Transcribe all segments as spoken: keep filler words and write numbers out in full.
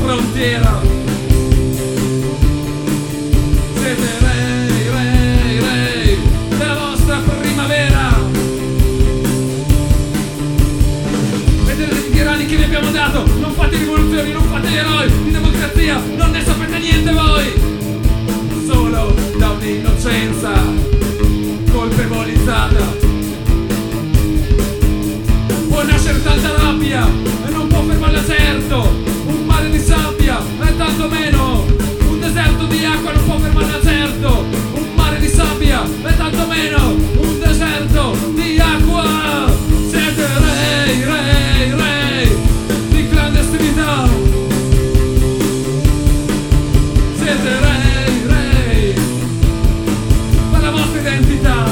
frontiera. Siete re, re, re della vostra primavera. Vedete i tirani che vi abbiamo dato. Non fate rivoluzioni, non fate eroi. Di democrazia non ne sapete niente voi. Solo da un'innocenza colpevolizzata può nascere tanta rabbia e non può fermarla certo. Un mare di sabbia e tanto meno. Un deserto di acqua non può fermarla certo. Un mare di sabbia e tanto meno. Un deserto di acqua. Siete re, re, re di clandestinità. Siete re, re per la vostra identità.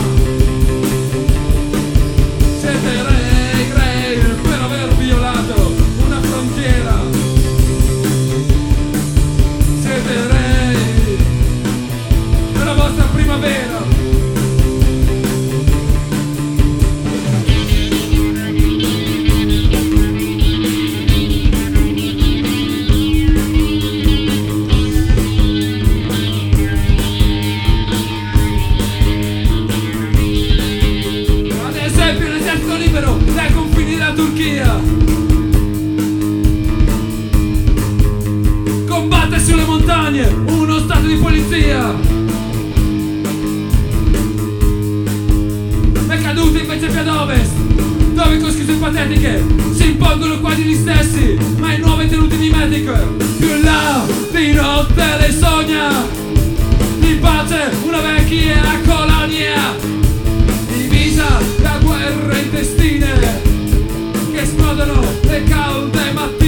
Siete re per aver violato una frontiera. Siete re per la vostra primavera. Ad esempio l'esercito libero dai confini della Turchia combatte sulle montagne uno stato di polizia. È caduto invece più ad ovest, dove con scuse patetiche si impongono quasi gli stessi, ma i nuovi tenuti di medico. Più là di notte le sogna di pace una vecchia colonia divisa da guerre intestine che esplodono le calde mattine.